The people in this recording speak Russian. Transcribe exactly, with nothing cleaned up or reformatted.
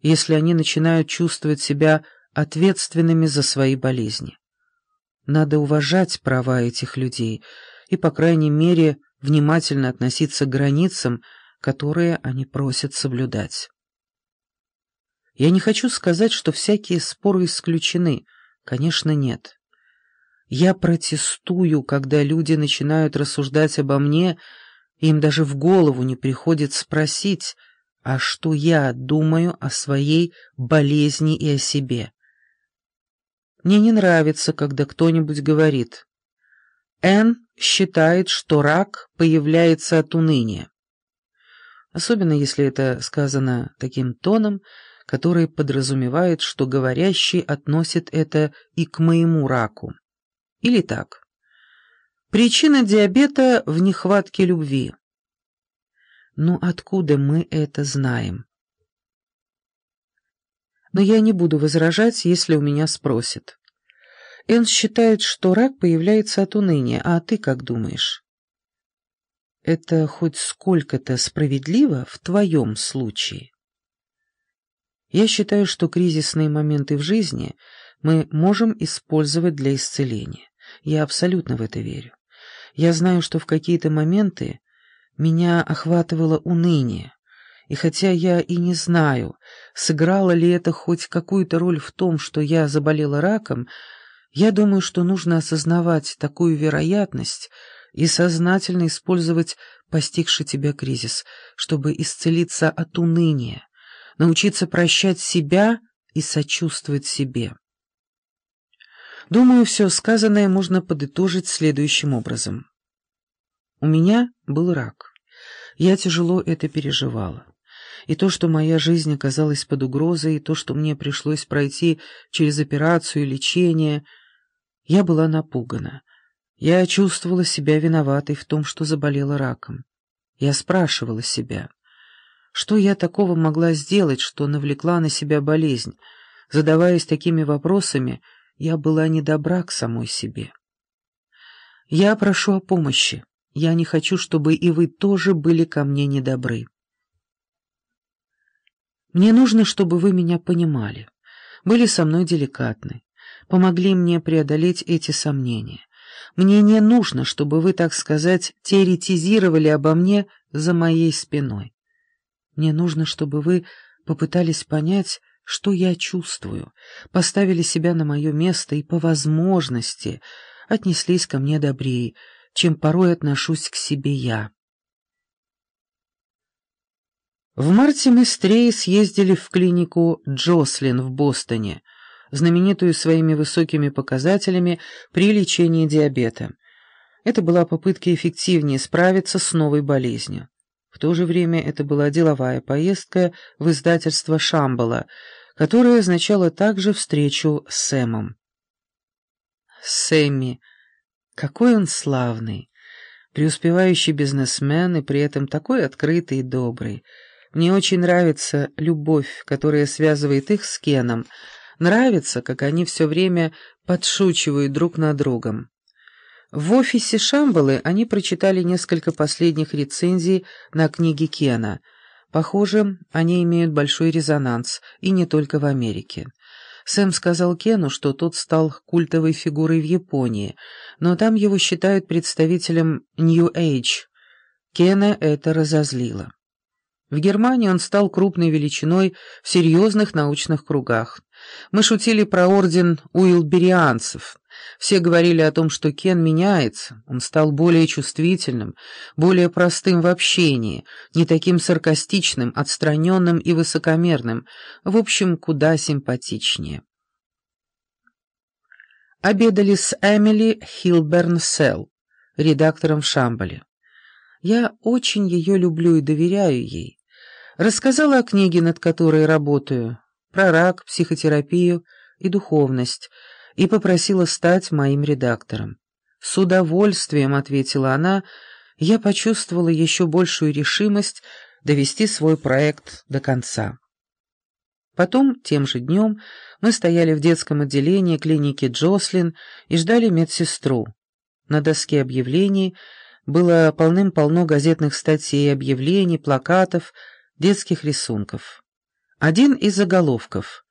если они начинают чувствовать себя ответственными за свои болезни. Надо уважать права этих людей и, по крайней мере, внимательно относиться к границам, которые они просят соблюдать. Я не хочу сказать, что всякие споры исключены. Конечно, нет. Я протестую, когда люди начинают рассуждать обо мне, и им даже в голову не приходит спросить, а что я думаю о своей болезни и о себе. Мне не нравится, когда кто-нибудь говорит: «Энн считает, что рак появляется от уныния». Особенно если это сказано таким тоном, который подразумевает, что говорящий относит это и к моему раку. Или так: причина диабета в нехватке любви. Ну откуда мы это знаем? Но я не буду возражать, если у меня спросят: Энн считает, что рак появляется от уныния, а ты как думаешь? Это хоть сколько-то справедливо в твоем случае? Я считаю, что кризисные моменты в жизни мы можем использовать для исцеления. Я абсолютно в это верю. Я знаю, что в какие-то моменты меня охватывало уныние, и хотя я и не знаю, сыграло ли это хоть какую-то роль в том, что я заболела раком, я думаю, что нужно осознавать такую вероятность и сознательно использовать постигший тебя кризис, чтобы исцелиться от уныния, научиться прощать себя и сочувствовать себе. Думаю, все сказанное можно подытожить следующим образом. У меня был рак. Я тяжело это переживала. И то, что моя жизнь оказалась под угрозой, и то, что мне пришлось пройти через операцию и лечение, я была напугана. Я чувствовала себя виноватой в том, что заболела раком. Я спрашивала себя, что я такого могла сделать, что навлекла на себя болезнь. Задаваясь такими вопросами, я была недобра к самой себе. Я прошу о помощи. Я не хочу, чтобы и вы тоже были ко мне недобры. Мне нужно, чтобы вы меня понимали, были со мной деликатны, помогли мне преодолеть эти сомнения. Мне не нужно, чтобы вы, так сказать, теоретизировали обо мне за моей спиной. Мне нужно, чтобы вы попытались понять, что я чувствую, поставили себя на мое место и, по возможности, отнеслись ко мне добрее, чем порой отношусь к себе я. В марте мы с Трей съездили в клинику Джослин в Бостоне, знаменитую своими высокими показателями при лечении диабета. Это была попытка эффективнее справиться с новой болезнью. В то же время это была деловая поездка в издательство Шамбала, которая означала также встречу с Сэмом. Сэмми, какой он славный, преуспевающий бизнесмен и при этом такой открытый и добрый. Мне очень нравится любовь, которая связывает их с Кеном. Нравится, как они все время подшучивают друг над другом. В офисе Шамбалы они прочитали несколько последних рецензий на книги Кена. Похоже, они имеют большой резонанс, и не только в Америке. Сэм сказал Кену, что тот стал культовой фигурой в Японии, но там его считают представителем New Age. Кена это разозлило. В Германии он стал крупной величиной в серьезных научных кругах. Мы шутили про орден уилберианцев. Все говорили о том, что Кен меняется, он стал более чувствительным, более простым в общении, не таким саркастичным, отстраненным и высокомерным, в общем, куда симпатичнее. Обедали с Эмили Хилберн-Селл, редактором в Шамбале. Я очень ее люблю и доверяю ей. Рассказала о книге, над которой работаю, про рак, психотерапию и духовность, и попросила стать моим редактором. «С удовольствием», — ответила она, — я почувствовала еще большую решимость довести свой проект до конца. Потом, тем же днем, мы стояли в детском отделении клиники Джослин и ждали медсестру. На доске объявлений было полным-полно газетных статей, объявлений, плакатов, детских рисунков. Один из заголовков.